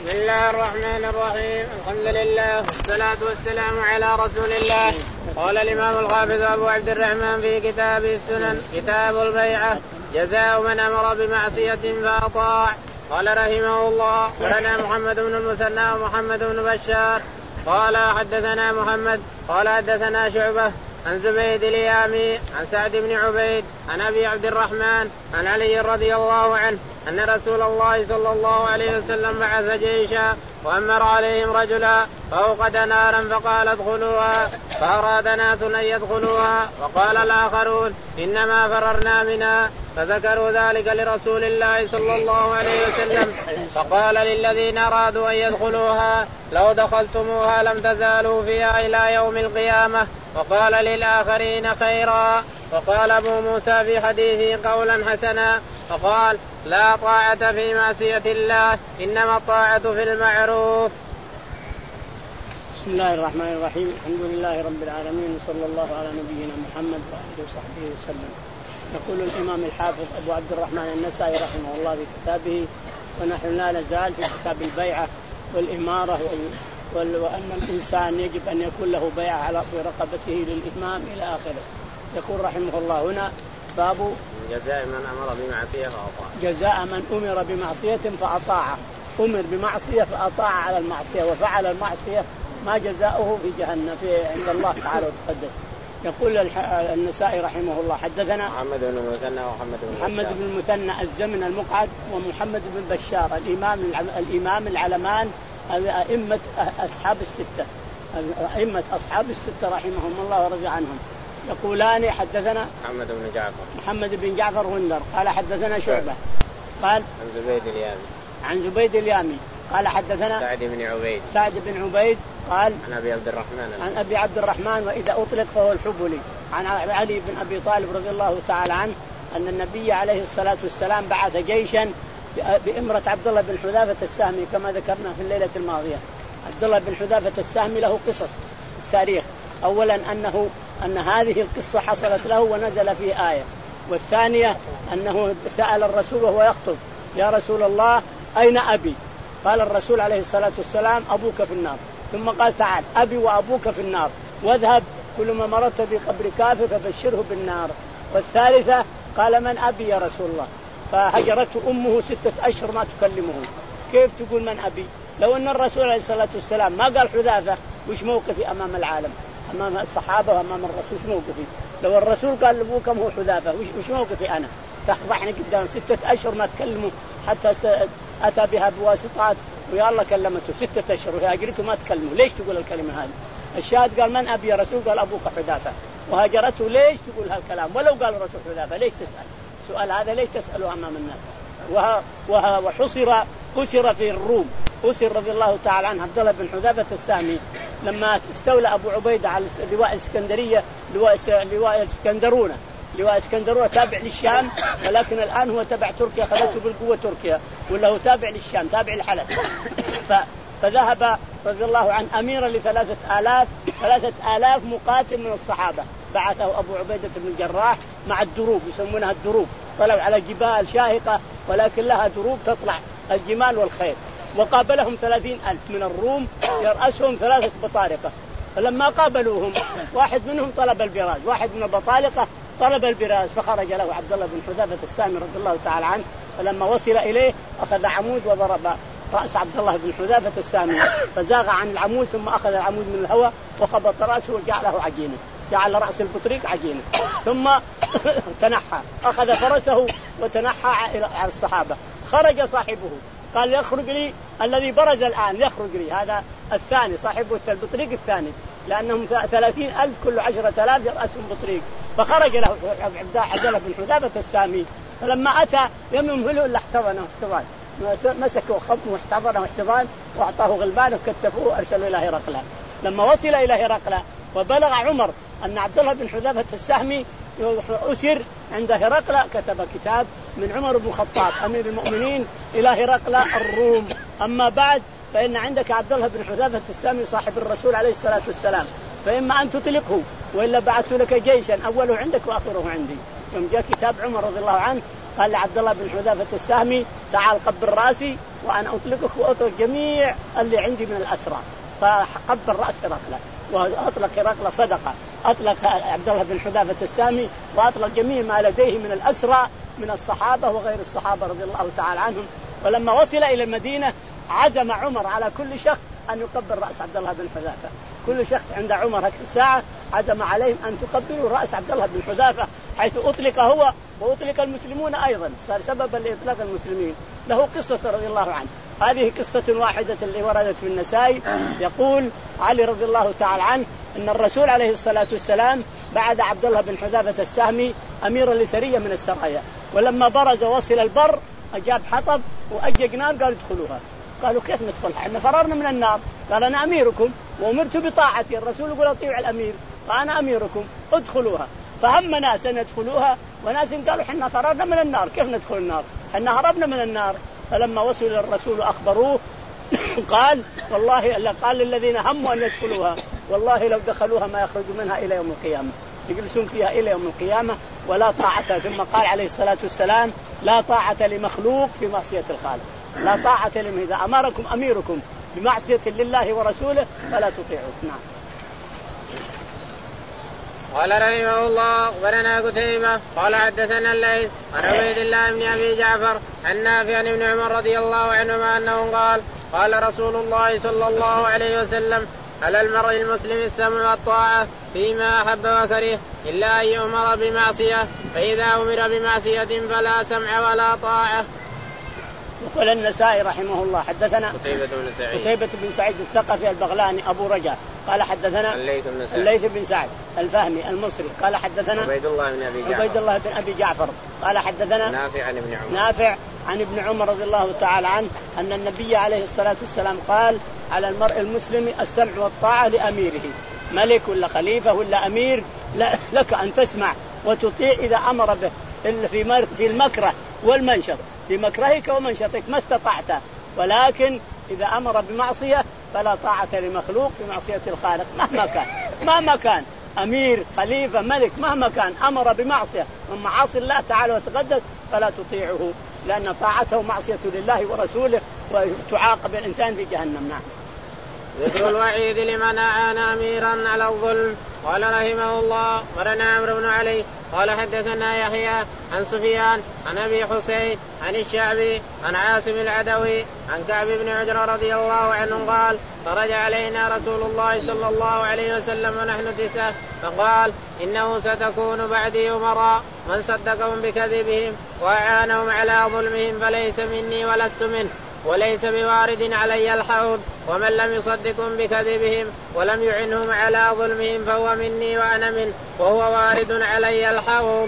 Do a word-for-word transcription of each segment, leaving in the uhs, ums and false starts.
بسم الله الرحمن الرحيم. الحمد لله والصلاة والسلام على رسول الله. قال الإمام الحافظ أبو عبد الرحمن في كتاب السنن كتاب البيعة جزاء من أمر بمعصية فأطاع. قال رحمه الله لنا محمد بن المثنى ومحمد بن بشار قال حدثنا محمد قال حدثنا شعبة عن زبيد اليامي عن سعد بن عبيد عن أبي عبد الرحمن عن علي رضي الله عنه أن رسول الله صلى الله عليه وسلم بعث جيشا وأمر عليهم رجلا فأوقد نارا فقال ادخلوها فأراد ناس أن يدخلوها وقال الآخرون إنما فررنا منها فذكروا ذلك لرسول الله صلى الله عليه وسلم فقال للذين أرادوا أن يدخلوها لو دخلتموها لم تزالوا فيها إلى يوم القيامة وقال للآخرين خيرا. وقال أبو موسى في حديثه قولا حسنا فقال لا طاعة في معصية الله إنما الطاعة في المعروف. بسم الله الرحمن الرحيم. الحمد لله رب العالمين وصلى الله على نبينا محمد وآله وصحبه وسلم. يقول الإمام الحافظ أبو عبد الرحمن النسائي رحمه الله في كتابه ونحن لا نزال في كتاب البيعة والإمارة وأن الإنسان يجب أن يكون له بيعة على رقبته للإمام إلى آخره. يقول رحمه الله هنا باب جزاء من أمر بمعصية فأطاع. جزاء من أمر بمعصية فأطاع. أمر بمعصية فأطاع على المعصية وفعل المعصية ما جزاؤه في جهنم في عند الله تعالى وتقدس. يقول النسائي رحمه الله حدثنا محمد بن المثنى ومحمد بن محمد بن المثنى الزمن المقعد ومحمد بن بشار الإمام الإمام العلمان أئمة أصحاب الستة أئمة أصحاب الستة رحمهم الله ورضي عنهم. يقولان حدثنا محمد بن جعفر محمد بن جعفر غندر قال حدثنا شعبة قال عن زبيد اليامي عن زبيد اليامي قال حدثنا سعد بن عبيد سعد بن عبيد قال عن أبي عبد الرحمن عن أبي عبد الرحمن وإذا أطلق فهو الحبلي عن علي بن أبي طالب رضي الله تعالى عنه أن النبي عليه الصلاة والسلام بعث جيشا بإمرة عبد الله بن حذافة السهمي كما ذكرنا في الليلة الماضية. عبد الله بن حذافة السهمي له قصص في التاريخ. أولا أنه أن هذه القصة حصلت له ونزل فيه آية، والثانية أنه سأل الرسول وهو يخطب يا رسول الله أين أبي؟ قال الرسول عليه الصلاة والسلام أبوك في النار. ثم قال تعال أبي وأبوك في النار واذهب كل ما مرت بقبر كافر فبشره بالنار. والثالثة قال من أبي يا رسول الله؟ فهجرته أمه ستة أشهر ما تكلمه. كيف تقول من أبي؟ لو أن الرسول عليه الصلاة والسلام ما قال حذافة وش موقفي أمام العالم أمام الصحابة وأمام الرسول؟ وش موقفي؟ لو الرسول قال لأبوكم هو حذافة وش موقفي أنا؟ تفضحني قدام ستة أشهر ما تكلموا حتى أتى بها بواسطات ويا الله كلمته ستة أشهر وهي هجرته ما تكلموا. ليش تقول الكلمة هذه؟ الشاهد قال من أبي يا رسول؟ قال أبوك حذافة. وهجرته ليش تقول هالكلام؟ ولو قال الرسول حذافة ليش تسأل؟ السؤال هذا ليش تسأله أمام الناس؟ وها وها وحصر أسر في الروم أسر رضي الله تعالى عنه عبد الله بن حذافة السهمي لما استولى أبو عبيدة على لواء الإسكندرية لواء لواء الإسكندرونة لواء الإسكندرونة تابع للشام، ولكن الآن هو تبع تركيا خذته بالقوة تركيا ولا هو تابع للشام تابع لحلب. فذهب رضي الله عنه أميرا لثلاثة آلاف ثلاثة آلاف مقاتل من الصحابة بعثه أبو عبيدة بن الجراح مع الدروب يسمونها الدروب. طلعوا على جبال شاهقة ولكن لها دروب تطلع الجمال والخيل. وقابلهم ثلاثين ألف من الروم يرأسهم ثلاثة بطارقة. فلما قابلوهم واحد منهم طلب البراز، واحد من البطارقة طلب البراز فخرج له عبد الله بن حذافة السهمي رضي الله تعالى عنه. فلما وصل إليه أخذ عمود وضرب رأس عبد الله بن حذافة السهمي فزاغ عن العمود ثم أخذ العمود من الهواء وخبط رأسه وجعله عجينة، جعل رأس البطريق عجينة. ثم تنحى أخذ فرسه وتنحى على الصحابة. خرج صاحبه قال يخرج لي الذي برز الآن يخرج لي هذا الثاني صاحبه البطريق الثاني لأنهم ثلاثين ألف كل عشرة آلاف يرأسهم بطريق. فخرج له عبد الله بن حذافة السهمي فلما أتى يمهله إلا احتضنه احتضان مسكوا خطه واحتضنه احتضان وأعطاه غلبان وكتفوه وأرسلوا إلى هرقل. لما وصل إلى هرقل وبلغ عمر أن عبد الله بن حذافة السهمي أسر عند هرقل كتب كتاب من عمر بن الخطاب أمير المؤمنين إلى هرقل الروم. أما بعد فإن عندك عبد الله بن حذافة السهمي صاحب الرسول عليه الصلاة والسلام فإما أن تطلقه وإلا بعثت لك جيشا أوله عندك وآخره عندي. يوم جاء كتاب عمر رضي الله عنه قال لعبد الله بن حذافة السهمي تعال قبل راسي وأنا أطلقك وأطلق جميع اللي عندي من الأسرى. فقبل رأس هرقل وأطلق هرقل صدقة، أطلق عبد الله بن حذافة السامي، وأطلق جميع ما لديه من الأسرى من الصحابة وغير الصحابة رضي الله تعالى عنهم. ولما وصل إلى المدينة عزم عمر على كل شخص أن يقبل رأس عبد الله بن حذافة. كل شخص عند عمر هكذا الساعة عزم عليهم أن تقبلوا رأس عبد الله بن حذافة، حيث أطلق هو وأطلق المسلمون أيضا، صار سببا لإطلاق المسلمين. له قصة رضي الله عنه. هذه قصة واحدة اللي وردت في النسائي. يقول علي رضي الله تعالى عنه أن الرسول عليه الصلاة والسلام بعد عبد الله بن حذافة السهمي أميرا لسرية من السرايا، ولما برز وصل البر أجاب حطب وأجج نار، قال ادخلوها. قالوا كيف ندخلها؟ احنا فررنا من النار. قال أنا أميركم وأمرت بطاعتي، الرسول يقول أطيعوا الأمير، فأنا أميركم ادخلوها. فهم ناس أن يدخلوها وناس قالوا احنا فررنا من النار، كيف ندخل النار؟ احنا هربنا من النار. فلما وصل الرسول أخبروه قال والله قال للذين هموا أن يدخلوها والله لو دخلوها ما يخرجوا منها إلى يوم القيامة، يجلسون فيها إلى يوم القيامة ولا طاعة. ثم قال عليه الصلاة والسلام لا طاعة لمخلوق في معصية الخالق، لا طاعة لمن إذا أمركم أميركم بمعصية لله ورسوله فلا تطيعوه. نعم. قال رحمه الله أخبرنا قتيبة قال حدثنا الليث عن عبيد الله بن أبي جعفر عن نافع عن ابن عمر رضي الله عنهما أنه قال قال رسول الله صلى الله عليه وسلم على المرء المسلم السمع والطاعة فيما أحب وكره إلا أن يؤمر بمعصية، فإذا أمر بمعصية فلا سمع ولا طاعة. وقال النسائي رحمه الله حدثنا قتيبة بن سعيد قتيبة بن سعيد الثقفي البغلاني أبو رجاء قال حدثنا الليث بن سعد الليث بن سعد الفهمي المصري قال حدثنا عبيد الله بن أبي جعفر عبيد الله بن أبي جعفر قال حدثنا نافع عن ابن عمر نافع عن ابن عمر رضي الله تعالى عنه أن النبي عليه الصلاة والسلام قال على المرء المسلم السمع والطاعة لأميره، ملك ولا خليفة ولا أمير لك أن تسمع وتطيع إذا أمر به إلا في في المكره والمنشط، في مكرهك ومنشطك ما استطعت، ولكن إذا أمر بمعصية فلا طاعة لمخلوق في معصية الخالق مهما كان. مهما كان أمير خليفة ملك مهما كان أمر بمعصية من معاصي الله تعالى وتقدس فلا تطيعه، لأن طاعته معصية لله ورسوله وتعاقب الإنسان في جهنم. نعم. ذكر الوعيد لمن أعان أميرا على الظلم. قال رحمه الله ورنا عمرو بن علي قال حدثنا يحيى عن سفيان عن أبي حسين عن الشعبي عن عاصم العدوي عن كعب بن عجرة رضي الله عنه قال خرج علينا رسول الله صلى الله عليه وسلم ونحن تسعة فقال إنه ستكون بعدي أمراء من صدقهم بكذبهم وأعانهم على ظلمهم فليس مني ولست منه، وليس بوارد علي الحوض، ومن لم يصدقهم بكذبهم ولم يعنهم على ظلمهم فهو مني وأنا منه وهو وارد علي الحوض.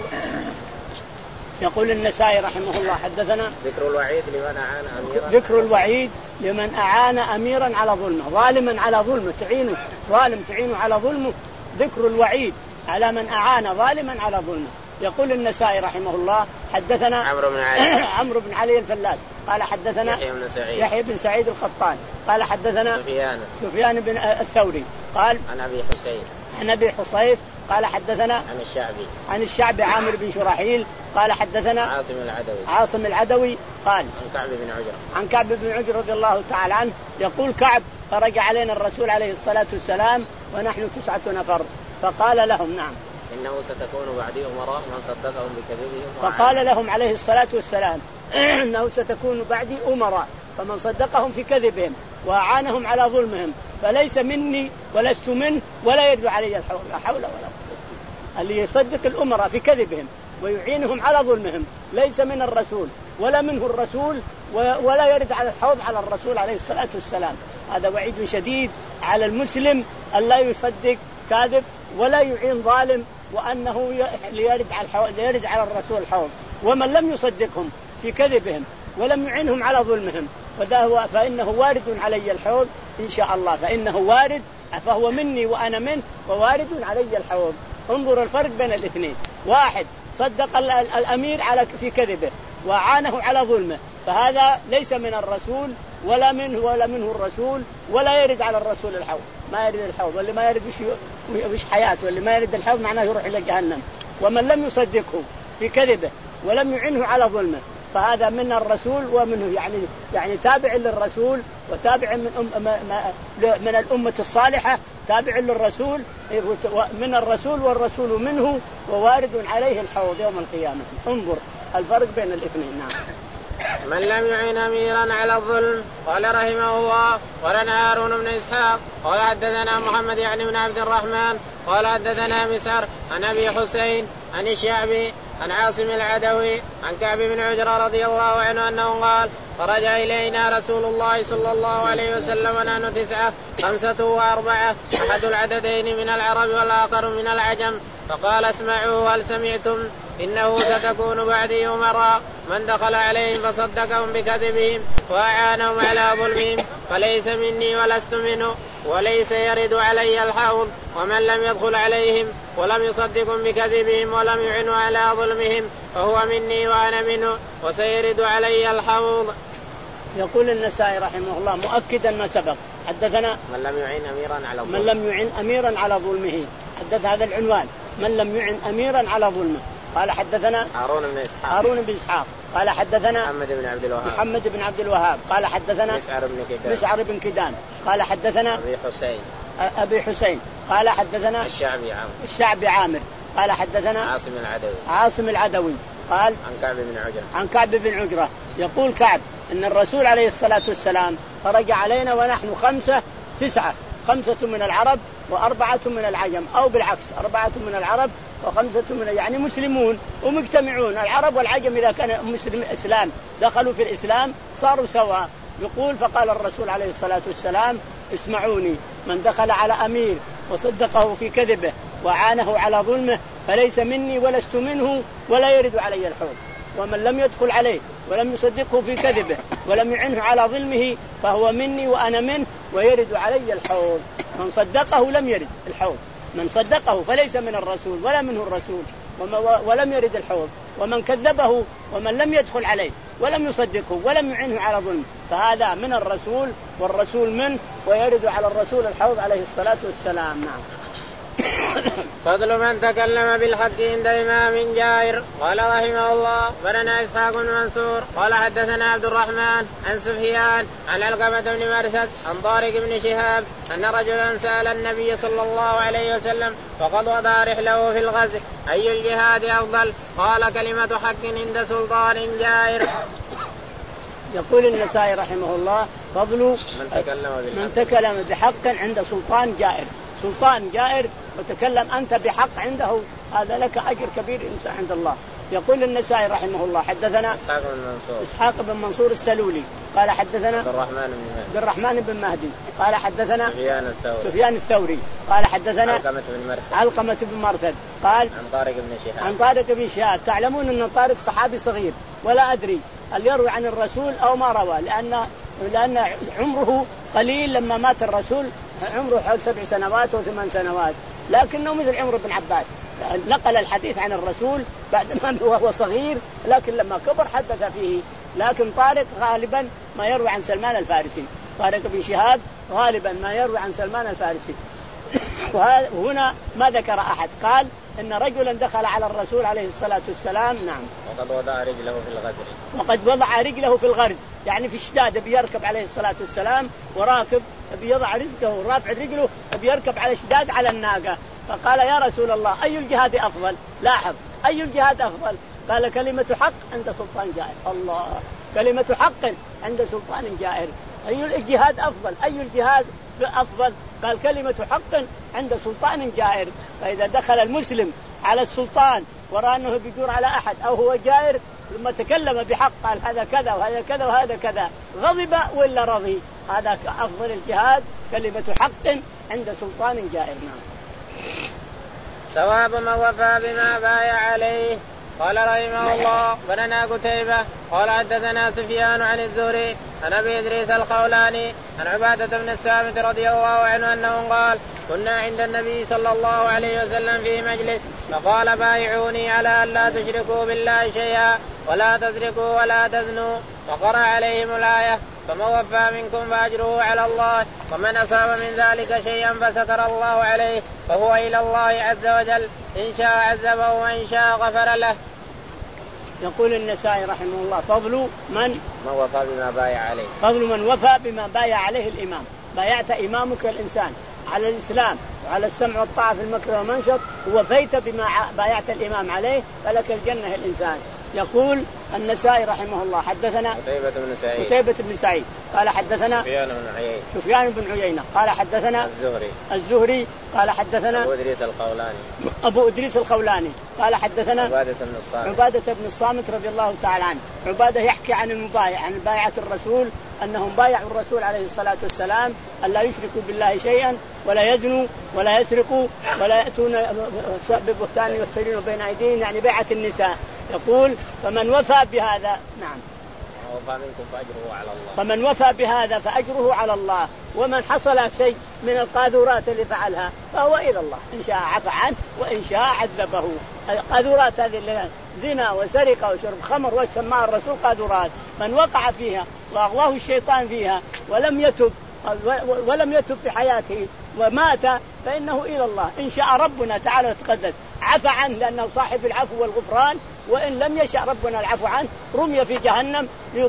يقول النسائي رحمه الله حدثنا ذكر الوعيد لمن أعان أميرا ذكر الوعيد لمن أعان أميرا على ظلمه، ظالما على ظلمه تعينه، ظالم تعينه على ظلمه، ذكر الوعيد على من أعان ظالما على ظلمه. يقول النسائي رحمه الله حدثنا عمرو بن علي عمرو بن علي الفلاس قال حدثنا يحيى بن سعيد يحيى بن سعيد القطان قال حدثنا سفيان سفيان بن الثوري قال عن أبي حسين عن أبي حصيف قال حدثنا عن الشعبي عن الشعبي عامر بن شراحيل قال حدثنا عاصم العدوي عاصم العدوي قال عن كعب بن عجرة عن كعب بن عجرة رضي الله تعالى عنه يقول كعب خرج علينا الرسول عليه الصلاة والسلام ونحن تسعة نفر فقال لهم نعم إنه ستكون بعدي أمراء من صدقهم بكذبهم فقال لهم عليه الصلاة والسلام إنه ستكون بعدي أمراء فمن صدقهم في كذبهم وأعانهم على ظلمهم فليس مني ولست منه ولا يرد علي الحول، لا حول ولا قوة. اللي يصدق الأمراء في كذبهم ويعينهم على ظلمهم ليس من الرسول ولا منه الرسول ولا يرد على الحوض على الرسول عليه الصلاة والسلام. هذا وعيد شديد على المسلم أن لا يصدق كاذب ولا يعين ظالم وأنه يرد على الحوض يرد على الرسول الحوض. ومن لم يصدقهم في كذبهم ولم يعينهم على ظلمهم وذا فإنه وارد علي الحوض إن شاء الله، فإنه وارد فهو مني وأنا منه ووارد علي الحوض. انظر الفرق بين الاثنين، واحد صدق الأمير على في كذبه وعانه على ظلمه فهذا ليس من الرسول ولا منه ولا منه الرسول ولا يرد على الرسول الحوض، ما يرد الحوض، واللي ما يرد وش حياته، واللي ما يرد الحوض معناه يروح إلى جهنم. ومن لم يصدقه في كذبه ولم يعنه على ظلمه فهذا من الرسول ومنه يعني يعني تابع للرسول وتابع من أم من الأمة الصالحة تابع للرسول من الرسول والرسول منه ووارد عليه الحوض يوم القيامة. انظر الفرق بين الاثنين. نعم. من لم يعن أميرا على الظلم. قال رحمه الله ولنا هارون بن إسحاق قال حدثنا محمد يعني بن عبد الرحمن قال حدثنا مسعر عن أبي حسين عن الشعبي عن عاصم العدوي عن كعب بن عجرة رضي الله عنه أنه قال خرج إلينا رسول الله صلى الله عليه وسلم ونحن تسعة خمسة وأربعة أحد العددين من العرب والآخر من العجم فقال اسمعوا هل سمعتم إنه ستكون بعدي أمراء من دخل عليهم فصدقهم بكذبهم وأعانهم على ظلمهم فليس مني ولست منه وليس يرد علي الحوض ومن لم يدخل عليهم ولم يصدقهم بكذبهم ولم يعنوا على ظلمهم فهو مني وأنا منه وسيرد علي الحوض. يقول النسائي رحمه الله مؤكدا ما سبق حدثنا من لم يعن أميرا على ظلمه من لم يعن أميرا على ظلمه. حدث هذا العنوان من لم يعن أميرا على ظلمه. قال حدثنا هارون بن إسحاق هارون بن إسحاق قال حدثنا محمد بن عبد الوهاب محمد بن عبد الوهاب قال حدثنا مسعر بن كدام مسعر بن كدام قال حدثنا أبي حسين أبي حسين قال حدثنا الشعبي عامر الشعبي عامر قال حدثنا عاصم العدوي عاصم العدوي قال عن كعب بن عجرة عن كعب بن عجرة يقول كعب إن الرسول عليه الصلاة والسلام خرج علينا ونحن خمسة تسعة خمسة من العرب وأربعة من العجم أو بالعكس أربعة من العرب وخمسة من يعني مسلمون ومجتمعون. العرب والعجم إذا كان مسلم إسلام دخلوا في الإسلام صاروا سواء. يقول فقال الرسول عليه الصلاة والسلام اسمعوني من دخل على أمير وصدقه في كذبه وعانه على ظلمه فليس مني ولست منه ولا يرد علي الحوض ومن لم يدخل عليه ولم يصدقه في كذبه ولم يعنه على ظلمه فهو مني وأنا منه ويرد علي الحوض. من صدقه لم يرد الحوض من صدقه فليس من الرسول ولا منه الرسول ولم يرد الحوض ومن كذبه ومن لم يدخل عليه ولم يصدقه ولم يعنه على ظلم فهذا من الرسول والرسول منه ويرد على الرسول الحوض عليه الصلاة والسلام. نعم. فضل من تكلم بالحق عند إمام جائر. قال رحمه الله بلنا إسحاق بن منصور قال حدثنا عبد الرحمن عن سفيان عن علقمة بن مرثد عن طارق بن شهاب أن رجلا سأل النبي صلى الله عليه وسلم فقد وضع رحله في الغزو أي الجهاد أفضل قال كلمة حق عند سلطان جائر. يقول النسائي رحمه الله فضل من تكلم بالحق, من تكلم بحق عند سلطان جائر. سلطان جائر وتكلم أنت بحق عنده هذا لك أجر كبير إنسان عند الله. يقول النسائي رحمه الله حدثنا إسحاق بن منصور إسحاق بن منصور السلولي قال حدثنا عبد الرحمن بن مهدي عبد الرحمن بن مهدي قال حدثنا سفيان الثوري سفيان الثوري قال حدثنا علقمة بن مرثد علقمة بن مرثد قال عن طارق بن شهاب عن طارق بن شهاب. تعلمون أن طارق صحابي صغير ولا أدري هل يروي عن الرسول أو ما روى لأن لأن عمره قليل لما مات الرسول عمره حوالي سبع سنوات أو ثمان سنوات لكنه مثل عمر بن عباس نقل الحديث عن الرسول بعد ما وهو صغير لكن لما كبر حدث فيه. لكن طارق غالبا ما يروي عن سلمان الفارسي. طارق بن شهاب غالبا ما يروي عن سلمان الفارسي. وهنا ما ذكر أحد قال إن رجلا دخل على الرسول عليه الصلاة والسلام. نعم. وقد وضع رجله في الغزر وقد وضع رجله في الغرز يعني في الشداد بيركب عليه الصلاة والسلام وراكب بيضع رجله رافع رجله بيركب على الشداد على الناقة فقال يا رسول الله أي الجهاد أفضل. لاحظ أي الجهاد أفضل قال كلمة حق عند سلطان جائر. الله كلمة حق عند سلطان جائر. أي الجهاد أفضل أي الجهاد أفضل قال كلمة حق عند سلطان جائر. فإذا دخل المسلم على السلطان ورأى أنه بيجور على أحد أو هو جائر ثم تكلم بحق قال هذا كذا وهذا كذا وهذا كذا غضب ولا رضي هذا أفضل الجهاد كلمة حق عند سلطان جائر. نعم. ثواب من وفى بما بايع عليه. قال رحمه الله بلنا قتيبة قال حدثنا سفيان عن الزهري عن أبي إدريس الخولاني عن عبادة بن الصامت رضي الله عنه أنه قال كنا عند النبي صلى الله عليه وسلم في مجلس فقال بايعوني على أن لا تشركوا بالله شيئا ولا تسرقوا ولا تزنوا فقرأ عليهم الآية فمن وفى منكم فأجره على الله ومن أصاب من ذلك شيئا فستر الله عليه فهو إلى الله عز وجل إن شاء عذبه وإن شاء غفر له. يقول النسائي رحمه الله فضل من من وفى بما بايع عليه فضل من وفى بما بايع عليه الإمام. بايعت إمامك الإنسان على الإسلام وعلى السمع والطاعة في المكر والمنشط ووفيت بما بايعت الإمام عليه فلك الجنة الإنسان. يقول النسائي رحمه الله حدثنا قتيبة بن سعيد قتيبة بن سعيد قال حدثنا سفيان بن عيينة سفيان بن عيينة قال حدثنا الزهري الزهري قال حدثنا أبو إدريس القولاني أبو إدريس القولاني قال حدثنا عبادة بن الصامت عبادة بن الصامت رضي الله تعالى عنه. عبادة يحكي عن المبايع عن بايعة الرسول أنهم بايعوا الرسول عليه الصلاة والسلام أن لا يشركوا بالله شيئا ولا يزنوا ولا يسرقوا ولا يأتون ببهتان يفترون بين أيديهم يعني بيعة النساء. يقول فمن وفى بهذا نعم وفى منكم فأجره على الله فمن وفى بهذا فأجره على الله ومن حصل شيء من القاذورات اللي فعلها فهو إلى الله إن شاء عفى عنه وإن شاء عذبه. القاذورات هذه اللي زنا وسرقة وشرب خمر وسماها الرسول قاذورات من وقع فيها وأغواه الشيطان فيها ولم يتب ولم يتب في حياته ومات فإنه إلى الله إن شاء ربنا تعالى وتقدس عفى عنه لأنه صاحب العفو والغفران وإن لم يشاء ربنا العفو عنه رمي في جهنم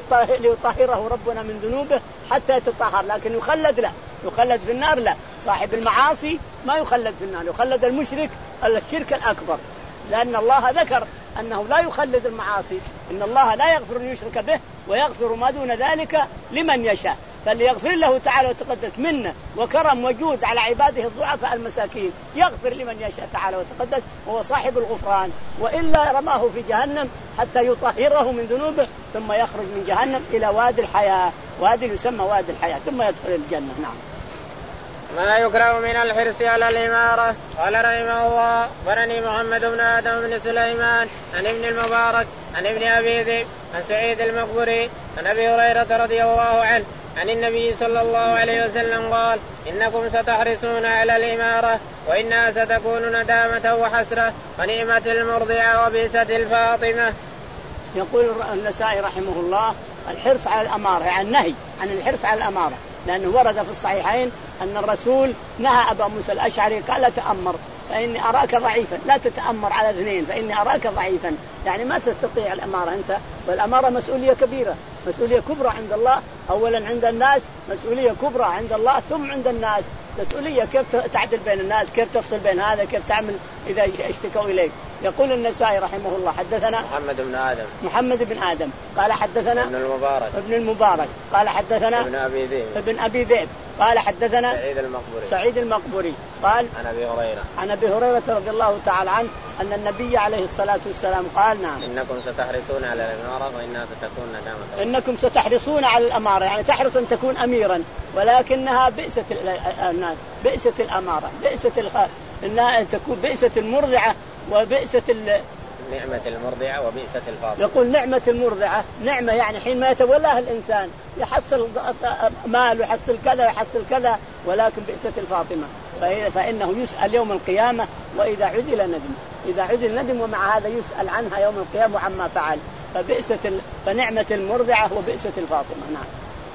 ليطهره ربنا من ذنوبه حتى يتطهر لكن يخلد لا يخلد في النار لا. صاحب المعاصي ما يخلد في النار يخلد المشرك الشرك الأكبر لأن الله ذكر أنه لا يخلد المعاصي إن الله لا يغفر أن يشرك به ويغفر ما دون ذلك لمن يشاء. فليغفر له تعالى وتقدس منه وكرم وجود على عباده الضعفاء المساكين يغفر لمن يشاء تعالى وتقدس وهو صاحب الغفران وإلا رماه في جهنم حتى يطهره من ذنوبه ثم يخرج من جهنم إلى وادي الحياة وادي يسمى وادي الحياة ثم يدخل الجنة. نعم. ما يكره من الحرص على الإمارة. قال رحمه الله برني محمد بن آدم بن سليمان عن ابن المبارك عن ابن أبي ذئب عن سعيد المقبري عن أبي هريرة رضي الله عنه عن النبي صلى الله عليه وسلم قال إنكم ستحرصون على الإمارة وإنها ستكون ندامة وحسرة ونعمة المرضعة وبئسة الفاطمة. يقول النسائي رحمه الله الحرص على الأمارة يعني النهي عن الحرص على الأمارة لأنه ورد في الصحيحين أن الرسول نهى أبا موسى الأشعري قال لا تأمر فإني أراك ضعيفا لا تتأمر على اثنين فإني أراك ضعيفا يعني ما تستطيع الأمارة أنت والأمارة مسؤولية كبيرة مسؤولية كبرى عند الله أولا عند الناس مسؤولية كبرى عند الله ثم عند الناس مسؤولية كيف تعدل بين الناس كيف تفصل بين هذا كيف تعمل إذا اشتكوا إليك. يقول النسائي رحمه الله حدثنا محمد بن آدم محمد بن آدم قال حدثنا ابن المبارك ابن المبارك قال حدثنا ابن أبي ذئب ابن أبي ذئب قال حدثنا سعيد المقبري سعيد المقبري قال عن أبي هريرة عن أبي هريرة رضي الله تعالى عنه أن النبي عليه الصلاة والسلام قال نعم إنكم ستحرصون على الإمارة وإنها ستكون ندامة إنكم ستحرصون على الأمارة يعني تحرص أن تكون أميرا ولكنها بئسة بئسة الأمارة بئسة الخ... إنها تكون بئسة المرضعة وبئسة ال... نعمة المرضعة وبئسة الفاطمة. يقول نعمة المرضعة نعمة يعني حين ما يتولاها الإنسان يحصل مال ويحصل كذا ويحصل كذا ولكن بئسة الفاطمة فإنه يسأل يوم القيامة وإذا عزل ندم إذا عزل ندم ومع هذا يسأل عنها يوم القيامة عما فعل فبئسة ال... فنعمة المرضعة وبئسة الفاطمة. نعم.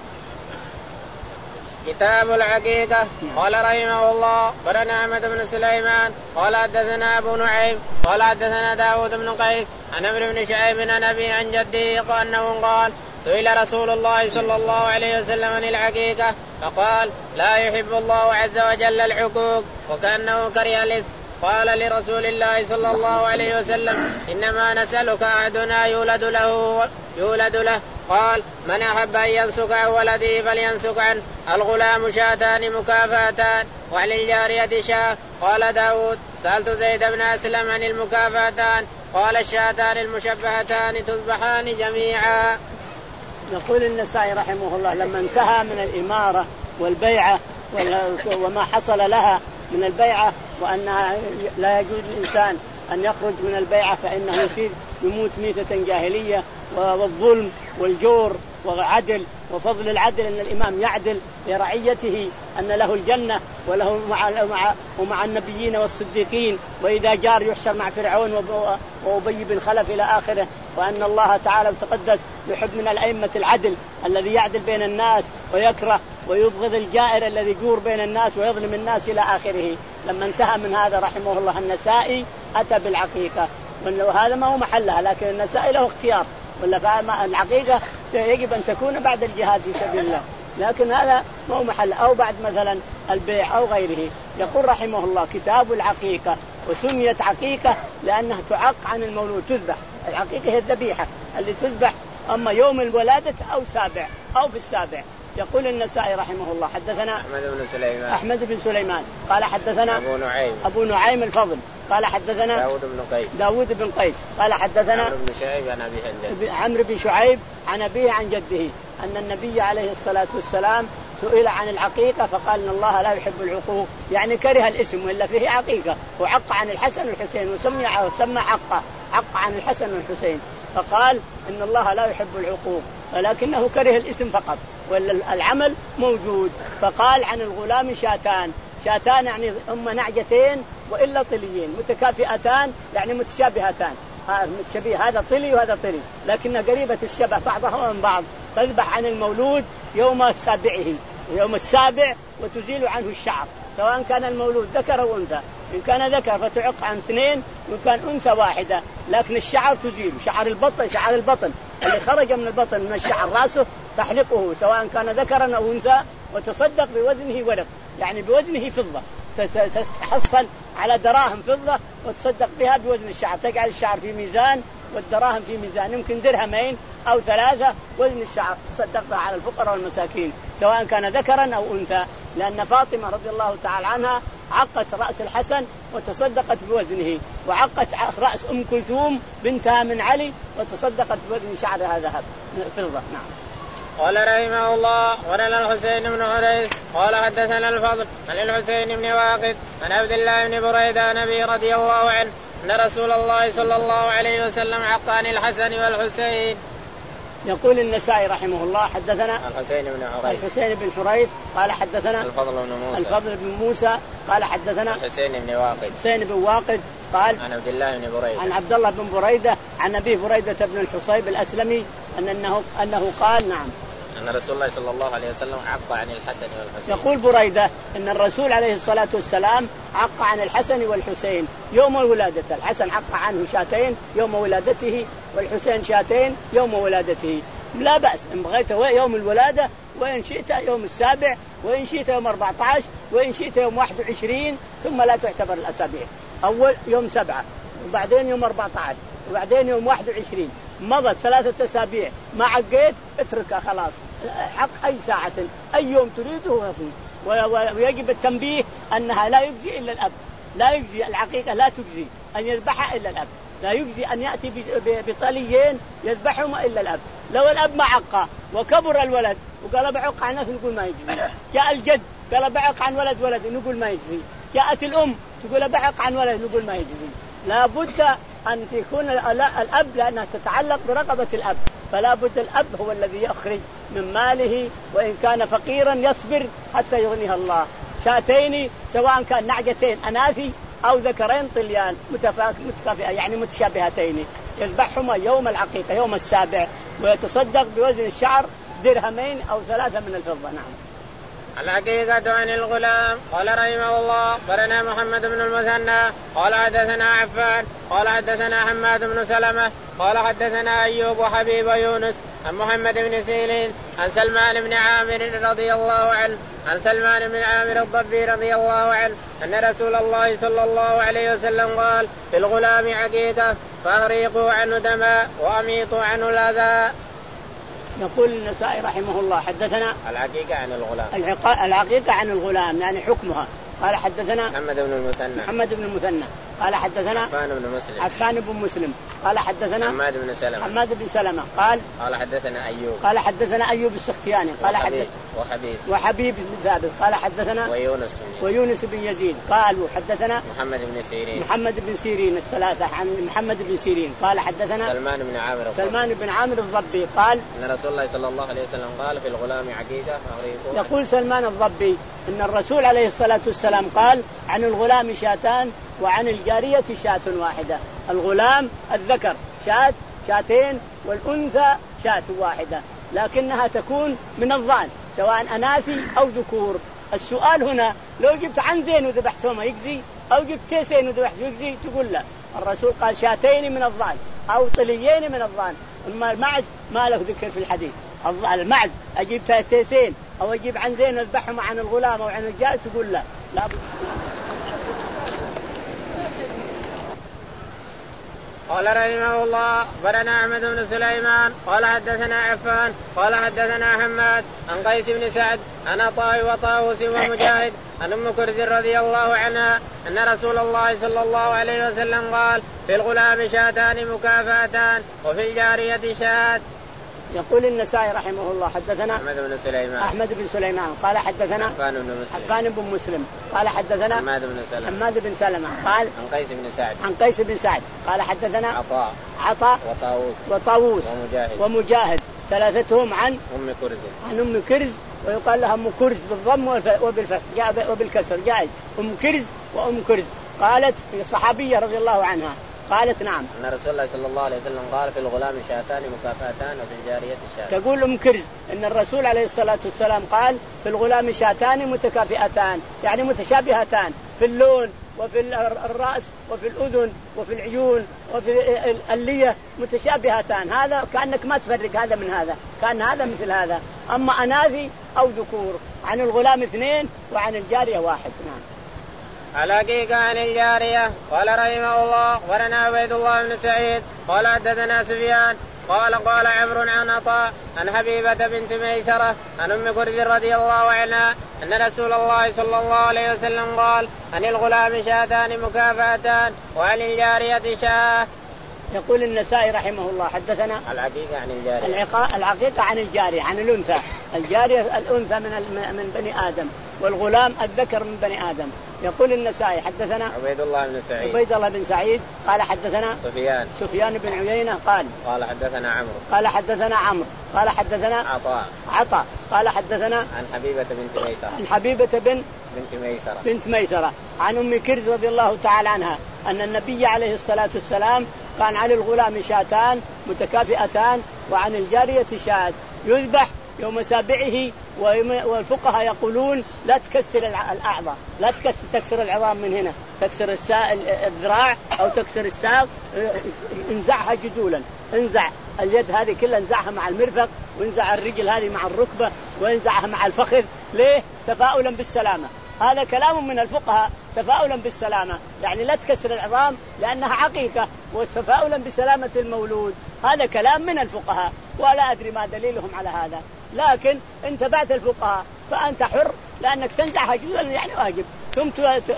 كتاب العقيقة. قال رحمه الله برنا أحمد بن سليمان قال حدثنا أبو نعيم قال حدثنا داود بن قيس عن عمرو بن شعيب عن أبي عن جده أنه قال سئل رسول الله صلى الله عليه وسلم عن العقيقة فقال لا يحب الله عز وجل العقوق وكأنه كره الاسم. قال لرسول الله صلى الله عليه وسلم إنما نسألك أحدنا يولد له يولد له قال من أحب أن ينسك عن ولده فلينسك عنه الغلام شاتان مكافاتان وعلى الجارية شاة. قال داود سألت زيد بن أسلم عن المكافاتان قال الشاتان المشبهتان تذبحان جميعا. يقول النسائي رحمه الله لما انتهى من الإمارة والبيعة وما حصل لها من البيعة وأنها لا يجوز للإنسان أن يخرج من البيعة فإنه يصير يموت ميتة جاهلية والظلم والجور وعدل وفضل العدل أن الإمام يعدل لرعيته أن له الجنة وله مع, مع, ومع النبيين والصديقين وإذا جار يحشر مع فرعون وأبي بن خلف إلى آخره وأن الله تعالى وتقدس يحب من الأئمة العدل الذي يعدل بين الناس ويكره ويبغض الجائر الذي يجور بين الناس ويظلم الناس إلى آخره. لما انتهى من هذا رحمه الله النسائي أتى بالعقيقة وهذا ما هو محلها، لكن النسائي له اختيار، ولا العقيقة يجب أن تكون بعد الجهاد في سبيل الله، لكن هذا ما هو محل، أو بعد مثلا البيع أو غيره. يقول رحمه الله كتاب العقيقة، وسميت عقيقة لأنها تعق عن المولود، تذبح. العقيقة هي الذبيحة اللي تذبح أما يوم الولادة أو سابع أو في السابع. يقول النسائي رحمه الله حدثنا أحمد بن سليمان أحمد بن سليمان قال حدثنا أبو نعيم أبو نعيم الفضل قال حدثنا داود بن قيس داود بن قيس قال حدثنا عمرو بن شعيب عن أبيه عمرو بن شعيب عن أبيه عن جده أن النبي عليه الصلاة والسلام سئل عن العقيقة فقال إن الله لا يحب العقوق، يعني كره الاسم وإلا فيه عقيقة، وعق عن الحسن والحسين وسمى وسمى عق عق عن الحسن والحسين، فقال إن الله لا يحب العقوق ولكنه كره الاسم فقط والعمل موجود. فقال عن الغلام شاتان، شاتان يعني هم نعجتين وإلا طليين متكافئتان يعني متشابهتان، متشابه هذا طلي وهذا طلي لكن قريبة الشبه بعضها من بعض. تذبح عن المولود يوم سابعه يوم السابع وتزيل عنه الشعر سواء كان المولود ذكر أو أنثى، إن كان ذكر فتعق عن اثنين وإن كان أنثى واحدة، لكن الشعر تزيل، شعر البطن شعر البطن اللي خرج من البطن من الشعر راسه تحلقه سواء كان ذكرا أو أنثى، وتصدق بوزنه ورق يعني بوزنه فضة، تحصل على دراهم فضة وتصدق بها بوزن الشعر، تجعل الشعر في ميزان والدراهم في ميزان، يمكن درهمين أو ثلاثة وزن الشعر تصدق بها على الفقراء والمساكين سواء كان ذكرا أو أنثى. لأن فاطمة رضي الله تعالى عنها عقت رأس الحسن وتصدقت بوزنه، وعقت رأس أم كلثوم بنتها من علي وتصدقت بوزن شعرها ذهب فضة. نعم. قال رحمه الله ولنا الحسين بن حريث قال حدثنا الفضل عن الحسين بن واقد عن عبد الله بن بريدة نبي رضي الله عنه أن رسول الله صلى الله عليه وسلم عق عن الحسن والحسين. يقول النسائي رحمه الله حدثنا الحسين بن حريث الحسين بن حريث قال حدثنا الفضل بن موسى الفضل بن موسى قال حدثنا الحسين بن واقد الحسين بن واقد قال عن عبد الله بن بريدة عن عبد الله بن بريدة عن أبي بريدة بن الحصيب الأسلمي أن أنه أنه قال نعم أن رسول الله صلى الله عليه وسلم عق عن الحسن والحسين. يقول بريدة أن الرسول عليه الصلاة والسلام عق عن الحسن والحسين يوم ولادته، الحسن عق عنه شاتين يوم ولادته والحسين شاتين يوم ولادته، لا بأس إن بغيت يوم الولادة وإن شئت يوم السابع وإن شئت يوم أربعة عشر وإن شئت يوم واحد وعشرين، ثم لا تعتبر الأسابيع، أول يوم سبعة وبعدين يوم أربعة عشر وبعدين يوم واحد وعشرين، مضت ثلاثة أسابيع ما عقيت اتركها خلاص، حق أي ساعة أي يوم تريده. ويجب التنبيه أنها لا يجزي إلا الأب، لا يجزي العقيقة لا تجزي أن يذبحها إلا الأب، لا يجزي أن يأتي بطليين يذبحهما إلا الأب. لو الأب ما عقى وكبر الولد وقال بعق عن نفسه نقول ما يجزي، جاء الجد قال بعق عن ولد ولد نقول ما يجزي، جاءت الأم تقول بعق عن ولد نقول ما يجزي. لا بد أن تكون الأب لأنها تتعلق برقبة الأب، فلا بد الأب هو الذي يخرج من ماله وإن كان فقيرا يصبر حتى يغنيها الله. شاتين سواء كان نعجتين أناثي أو ذكرين طليان متكافئة يعني متشابهتين يذبحهما يوم العقيقة يوم السابع ويتصدق بوزن الشعر درهمين أو ثلاثة من الفضة. نعم. العقيقة عن الغلام. قال رحمه الله قرنا محمد بن المثنى قال حدثنا عفان قال حدثنا حماد بن سلمة قال حدثنا أيوب وحبيب يونس عن محمد بن سيرين عن سلمان بن عامر رضي الله عنه عن سلمان بن عامر الضبي رضي الله عنه أن رسول الله صلى الله عليه وسلم قال في الغلام عقيقة فأهريقوا عنه دماء وأميطوا عنه الأذى. يقول النسائي رحمه الله حدثنا العقيقة عن الغلام العقيقة عن الغلام يعني حكمها. قال حدثنا محمد بن المثنى محمد بن المثنى قال حدثنا عفان بن مسلم عفان بن مسلم قال حدثنا حماد بن سلمة حماد بن سلمة قال قال حدثنا أيوب قال حدثنا أيوب السختياني قال حدثنا وحبيب وحبيب بن ثابت قال حدثنا ويونس ويونس بن يزيد قالوا حدثنا محمد بن سيرين محمد بن سيرين الثلاثة عن محمد بن سيرين قال حدثنا سلمان بن عامر سلمان بن عامر الضبي قال أن رسول الله صلى الله عليه وسلم قال في الغلام عقيقة. يقول سلمان الضبي أن الرسول عليه الصلاة والسلام قال عن الغلام شاتان وعن الجارية شاة واحدة. الغلام الذكر شاة شاتين والأنثى شاة واحدة لكنها تكون من الضأن سواء أناثي أو ذكور. السؤال هنا لو جبت عن زين وذبحتهما يجزي أو جبت تيسين وذبحت يجزي؟ تقول لا، الرسول قال شاتين من الضأن أو طليين من الضأن. أما المعز ما له ذكر في الحديث. المعز أجيب تيسين أو أجيب عنزين أذبحهم عن الغلام أو عن الجار تقول لا لا. قال رحمه الله أخبرنا أحمد بن سليمان قال حدثنا عفان قال حدثنا حماد عن قيس بن سعد عن عطاء وطاووس ومجاهد عن أم كرز رضي الله عنها أن رسول الله صلى الله عليه وسلم قال في الغلام شاتان مكافأتان وفي الجارية شات. يقول النسائي رحمه الله حدثنا أحمد بن سليمان أحمد بن سليمان قال حدثنا عفان بن مسلم عفان بن مسلم قال حدثنا حماد بن سلمة حماد بن سلمة قال عن قيس بن سعد عن قيس بن سعد قال حدثنا عطاء عطاء وطاووس وطاووس ومجاهد ومجاهد ثلاثتهم عن أم كرز عن أم كرز ويقال لها أم كرز بالضم وبالفتح وبالكسر جائز أم كرز وأم كرز. قالت صحابية رضي الله عنها قالت نعم أن رسول الله صلى الله عليه وسلم قال في الغلام شاتان مكافأتان وفي الجارية شات. تقول أم كرز إن الرسول عليه الصلاة والسلام قال في الغلام شاتان متكافئتان يعني متشابهتان في اللون وفي الرأس وفي الأذن وفي العيون وفي اللية متشابهتان. هذا كأنك ما تفرق هذا من هذا كان هذا مثل هذا. أما أناثي أو ذكور عن الغلام اثنين وعن الجارية واحد. نعم. الحقيقة عن الجارية. قال رحمه الله أخبرنا عبيد الله بن سعيد قال حدثنا سفيان قال قال عمرو عن عطاء عن حبيبة بنت ميسرة عن أم كرز رضي الله عنها أن رسول الله صلى الله عليه وسلم قال عن الغلام شاتان مكافأتان وعن الجارية شاه. يقول النسائي رحمه الله حدثنا الحقيقة عن الجارية الحقيقة عن الجارية عن الأنثى. الجارية الأنثى من من بني آدم والغلام الذكر من بني آدم. يقول النسائي حدثنا عبيد الله بن سعيد عبيد الله بن سعيد قال حدثنا سفيان سفيان بن عيينة قال قال حدثنا عمرو قال حدثنا عمرو قال حدثنا عطاء عطاء قال حدثنا عن حبيبة بنت ميسرة عن حبيبة بن بنت ميسرة بنت ميسرة عن أم كرز رضي الله تعالى عنها أن النبي عليه الصلاة والسلام كان على الغلام شاتان متكافئتان وعن الجارية شات يذبح يوم سابعه. والفقهاء يقولون لا تكسر الأعضاء لا تكسر تكسر العظام من هنا تكسر الذراع أو تكسر الساق انزعها جدولا. انزع اليد هذه كلها انزعها مع المرفق وانزع الرجل هذه مع الركبة وانزعها مع الفخذ. ليه؟ تفاؤلا بالسلامة. هذا كلام من الفقهاء تفاؤلا بالسلامة يعني لا تكسر العظام لأنها عقيقة وتفاؤلا بسلامة المولود. هذا كلام من الفقهاء ولا أدري ما دليلهم على هذا لكن إن تبعت الفقهاء فأنت حر لأنك تنزعها جزءا يعني واجب ثم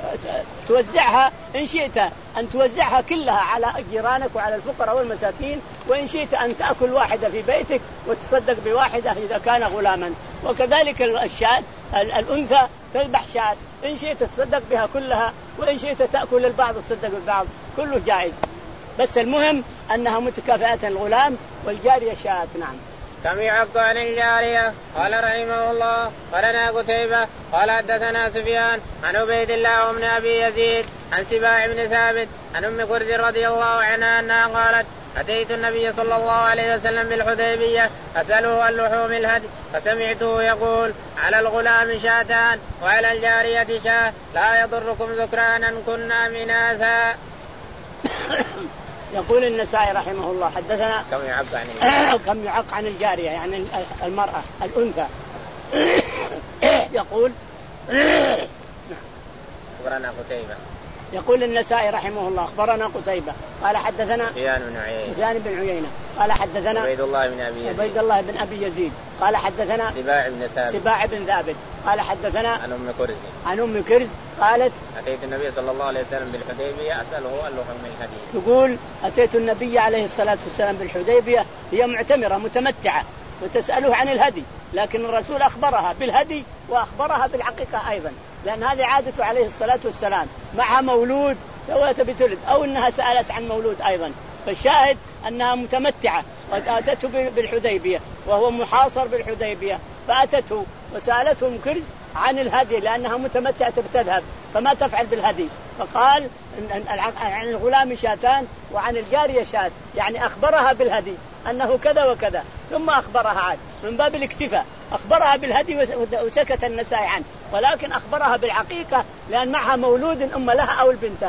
توزعها إن شئت أن توزعها كلها على جيرانك وعلى الفقراء والمساكين وإن شئت أن تأكل واحدة في بيتك وتصدق بواحدة إذا كان غلاما. وكذلك الشاة الأنثى تذبح شاة إن شئت تصدق بها كلها وإن شئت تأكل البعض وتصدق بالبعض كله جائز بس المهم أنها متكافئة الغلام والجارية شاة. نعم. كم يعق عن الجارية. قال رحمه الله قالنا قتيبة قال حدثنا سفيان عن عبيد الله وابن أبي يزيد عن سباع بن ثابت عن أم كرز رضي الله عنها أنها قالت أتيت النبي صلى الله عليه وسلم بالحديبية أسأله عن لحوم الهدي فسمعته يقول على الغلام شاتان وعلى الجارية شاه لا يضركم ذكرانا كنا مناثا. يقول النسائي رحمه الله حدثنا كم يعق عن الجارية كم يعق عن الجارية يعني المرأة الأنثى. يقول أخبرنا قتيبة. يقول النسائي رحمه الله أخبرنا قتيبة قال حدثنا سفيان بن عيينة سفيان بن عيينة قال حدثنا عبيد الله بن أبي يزيد عبيد الله بن أبي يزيد قال حدثنا سباع بن ثابت سباع بن ثابت قال حدثنا عن أم كرز عن أم كرز قالت أتيت النبي صلى الله عليه وسلم بالحديبية أسأله عن لحوم الهدي. تقول أتيت النبي عليه الصلاة والسلام بالحديبية هي معتمرة متمتعة وتسأله عن الهدي لكن الرسول أخبرها بالهدي وأخبرها بالعقيقة أيضا لأن هذه عادته عليه الصلاة والسلام مع مولود تواتى بتولد أو أنها سألت عن مولود أيضا. فالشاهد أنها متمتعة وأتته بالحديبية وهو محاصر بالحديبية فأتته وسألته أم كرز عن الهدي لأنها متمتعة بتذهب فما تفعل بالهدي فقال عن الغلام شاتان وعن الجارية شات يعني أخبرها بالهدي أنه كذا وكذا ثم أخبرها عاد من باب الاكتفاء أخبرها بالهدي وسكت النسائي عنه ولكن أخبرها بالعقيقة لأن معها مولود أم لها أو بنتها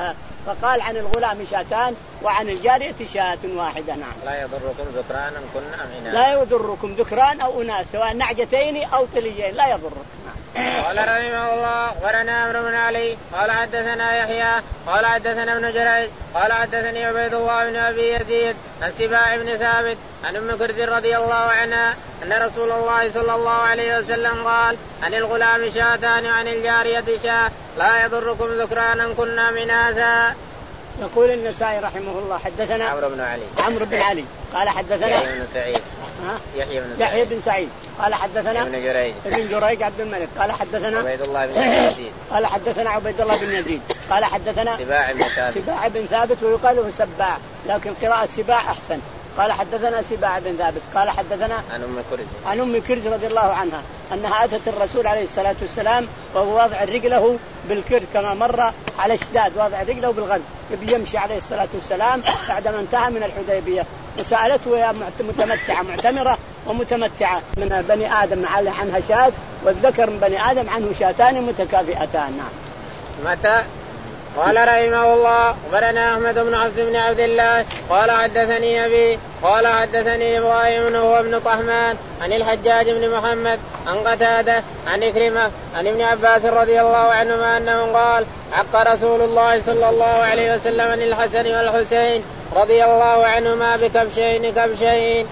فقال عن الغلام شاتان وعن الجارية شاة واحدة. نعم. لا يضركم ذكران أم كن أم إناث. لا يضركم ذكران أو أناث سواء نعجتين أو طليين لا يضركم. قال رحمه الله ورنا عمرو بن علي قال حدثنا يحيى قال حدثنا ابن جريج قال حدثني عبيد الله بن ابي يزيد عن سباع بن ثابت عن ام كرز رضي الله عنها ان رسول الله صلى الله عليه وسلم قال عن الغلام شاتان وعن الجارية شاة لا يضركم ذكرانا كنا مناثا. يقول النسائي رحمه الله حدثنا عمرو بن علي عمرو بن علي قال حدثنا يحيى بن سعيد يحيى بن سعيد يحيى بن سعيد قال حدثنا ابن جريج ابن جريج عبد الملك قال حدثنا عبيد الله بن يزيد قال حدثنا عبيد الله بن يزيد قال حدثنا سباع بن ثابت سباع بن ثابت ويقال له سباع لكن قراءة سباع أحسن. قال حدثنا سباع بن ثابت قال حدثنا عن أم كرز عن أم كرز رضي الله عنها أنها أتت الرسول عليه الصلاة والسلام وهو واضع رجله بالكرز كما مر على اشتاد واضع رجله بالغزل يبي يمشي عليه الصلاة والسلام بعدما انتهى من الحديبية وسألته يا متمتعة معتمرة ومتمتعة من بني آدم عنها شاة والذكر من بني آدم عنه شاتان متكافئتان. نعم. متى قال رحمه الله أخبرنا أحمد بن حفص بن عبد الله قال حدثني أبي قال حدثني إبراهيم هو ابن طهمان عن الحجاج بن محمد عن قتادة عن إكرمة عن ابن عباس رضي الله عنهما أنه قال عق رسول الله صلى الله عليه وسلم عن الحسن والحسين رضي الله عنهما بكبشين كبشين.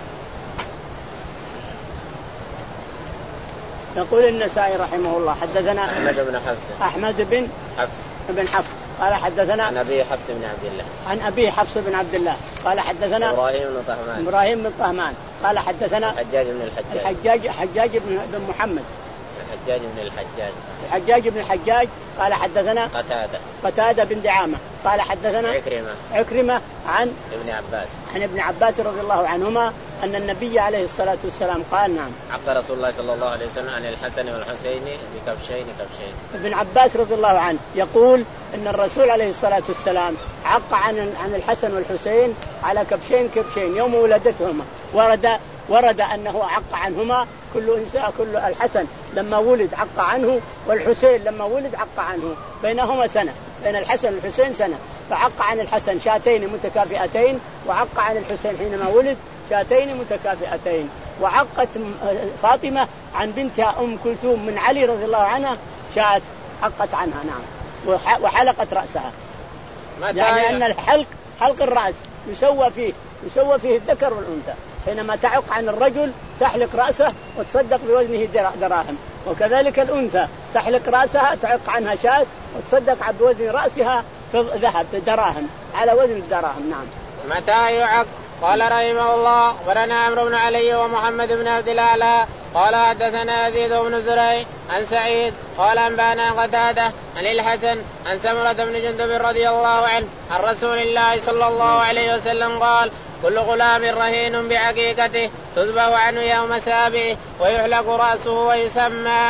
يقول النسائي رحمه الله حدثنا أحمد بن حفص أحمد بن حفص بن حفص قال حدثنا عن أبي حفص بن عبد الله عن أبي حفص بن عبد الله قال حدثنا إبراهيم بن طهمان إبراهيم بن طهمان قال حدثنا الحجاج بن الحجاج الحجاج حجاج بن محمد الحجاج بن الحجاج الحجاج بن الحجاج قال حدثنا قتادة قتادة بن دعامة قال حدثنا عكرمة عكرمة عن ابن عباس عن ابن عباس رضي الله عنهما أن النبي عليه الصلاة والسلام قال نعم عق رسول الله صلى الله عليه وسلم عن الحسن والحسين بكبشين كبشين. ابن عباس رضي الله عنه يقول أن الرسول عليه الصلاة والسلام عق عن عن الحسن والحسين على كبشين كبشين يوم ولدتهما. ورد ورد أنه عق عنهما كل إنسان كل الحسن لما ولد عق عنه والحسين لما ولد عق عنه بينهما سنة بين الحسن والحسين سنة فعق عن الحسن شاتين متكافئتين وعق عن الحسين حينما ولد شاتين متكافئتين. وعقت فاطمة عن بنتها أم كلثوم من علي رضي الله عنها شات عقت عنها. نعم. وحلقت رأسها يعني أن الحلق حلق الرأس يسوى فيه يسوى فيه الذكر والأنثى. حينما تعق عن الرجل تحلق رأسه وتصدق بوزنه دراهم وكذلك الأنثى تحلق رأسها تعق عنها شاة وتصدق بوزن رأسها ذهب دراهم على وزن الدراهم. نعم. متى يعق قال رحمه الله ورنا عمرو بن علي ومحمد بن عبد الأعلى قال حدثنا يزيد بن زريع عن سعيد قال أنبانا قتادة عن الحسن عن سمرة بن جندب رضي الله عنه عن رسول الله صلى الله عليه وسلم قال كل غلام رهين بعقيقته تذبح عنه يوم سابعه ويحلق رأسه ويسمى.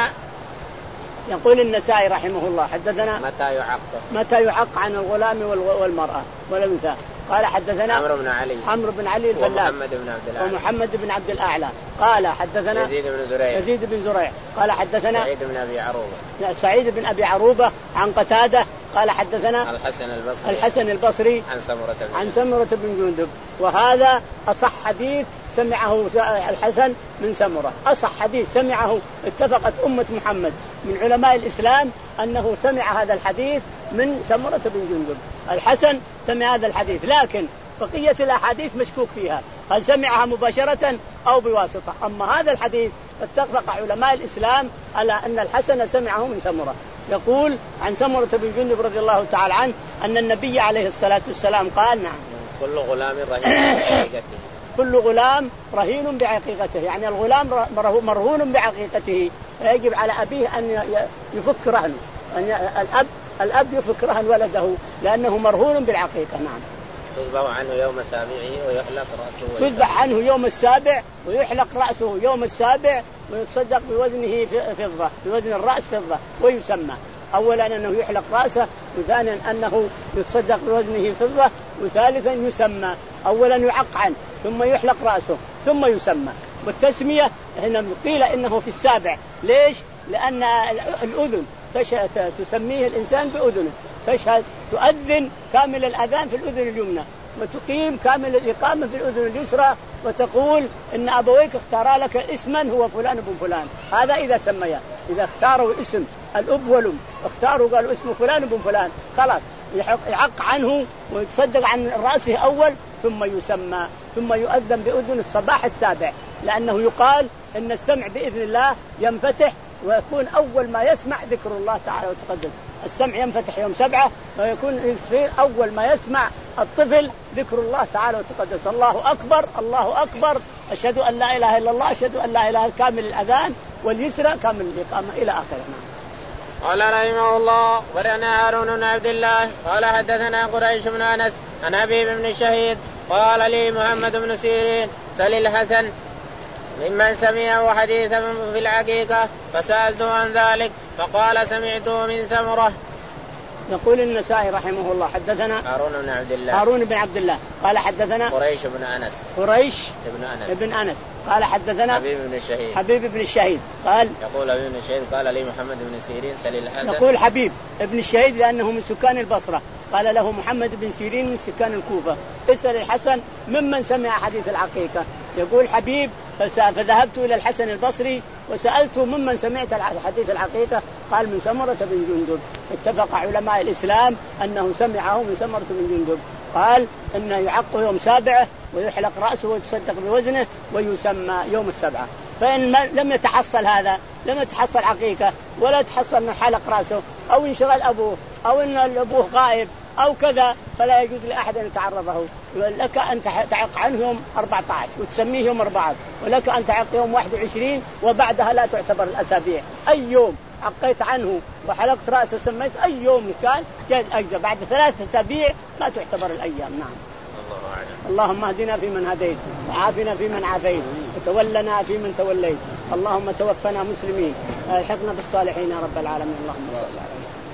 يقول النسائي رحمه الله حدثنا متى يعق متى يعق عن الغلام والمرأة والأنثى قال حدثنا عمرو بن علي عمرو بن علي الفلاس ومحمد بن عبد الأعلى ومحمد بن عبد الأعلى قال حدثنا يزيد بن زريع يزيد بن زريع قال حدثنا سعيد بن أبي عروبة سعيد بن أبي عروبة عن قتادة قال حدثنا الحسن البصري الحسن البصري عن سمرة بن عن سمرة بن جندب. وهذا أصح حديث سمعه الحسن من سمرة أصح حديث سمعه اتفقت أمة محمد من علماء الإسلام أنه سمع هذا الحديث من سمرة بن جندب. الحسن سمع هذا الحديث لكن بقية الأحاديث مشكوك فيها هل سمعها مباشرة أو بواسطة. أما هذا الحديث اتفق علماء الإسلام على أن الحسن سمعه من سمرة. يقول عن سمرة بن جندب رضي الله تعالى عنه أن النبي عليه الصلاة والسلام قال نعم كل غلام رهين بعقيقته كل غلام رهين بعقيقته يعني الغلام مرهون بعقيقته فيجب على أبيه أن يفك رهنه أن الأب الأب يفك رهن ولده لأنه مرهون بالعقيقة. نعم. تذبح عنه يوم سابعه ويحلق رأسه تذبح عنه يوم السابع ويحلق رأسه يوم السابع ويتصدق بوزنه فضة بوزن الرأس فضة ويسمى أولا أنه يحلق رأسه وثانيا أنه يتصدق بوزنه فضة وثالثا يسمى أولا يعق عنه ثم يحلق رأسه ثم يسمى. والتسمية هنا قيل إنه في السابع. ليش؟ لأن الأذن تسميه الإنسان بأذنه، تشهد تؤذن كامل الأذان في الأذن اليمنى، وتقيم كامل الإقامة في الأذن اليسرى، وتقول إن أبويك اختارا لك اسما هو فلان بن فلان. هذا إذا سميا، إذا اختاروا اسم الأب والأم اختاروا قالوا اسمه فلان بن فلان، خلاص يعق عنه ويتصدق عن رأسه أول، ثم يسمى، ثم يؤذن بأذن الصباح السابع، لأنه يقال إن السمع بإذن الله ينفتح ويكون أول ما يسمع ذكر الله تعالى وتقدس. السمع ينفتح يوم سبعة، ويكون يصير أول ما يسمع الطفل ذكر الله تعالى وتقدس، الله أكبر الله أكبر، أشهد أن لا إله إلا الله، أشهد أن لا إله، كامل الأذان واليسرى كامل الإقامة إلى آخره. قال رحمه الله ورنا هارون بن عبد الله قال حدثنا قريش بن أنس عن أبي بن الشهيد قال لي محمد بن سيرين سل الحسن ممن سمعه حديثا في العقيقة، فسألته عن ذلك فقال سمعته من سمرة. يقول النسائي رحمه الله حدثنا هارون بن عبد الله هارون بن عبد الله قال حدثنا قريش بن أنس قريش بن أنس بن أنس قال حدثنا حبيب بن الشهيد حبيب بن الشهيد قال يقول حبيب بن الشهيد قال لي محمد بن سيرين سل الحسن. يقول حبيب ابن الشهيد لأنه من سكان البصرة، قال له محمد بن سيرين من سكان الكوفة اسأل الحسن ممن سمع حديث العقيقة. يقول حبيب فذهبت إلى الحسن البصري وسألته ممن سمعت حديث العقيقة، قال من سمرة بن جندب. اتفق علماء الإسلام أنه سمعه من سمرة بن جندب. قال إنه يعق يوم سابعه ويحلق رأسه ويتصدق بوزنه ويسمى يوم السبعة. فإن لم يتحصل هذا، لم يتحصل عقيقة ولا يتحصل أنه حلق رأسه أو انشغل أبوه أو أن أبوه غائب أو كذا، فلا يجوز لأحد أن يتعرضه. لك أن تعق عنه يوم أربعة عشر وتسميه يوم أربعة، ولك أن تعق يوم واحد وعشرين وبعدها لا تعتبر الأسابيع. أي يوم عقيت عنه وحلقت رأسه وسميت أي يوم كان جاء أجزاء، بعد ثلاث أسابيع ما تعتبر الأيام. نعم. اللهم اهدنا فيمن هديت وعافنا فيمن عافيت وتولنا فيمن توليت، اللهم توفنا مسلمين، الحقنا بالصالحين يا رب العالمين. اللهم صل على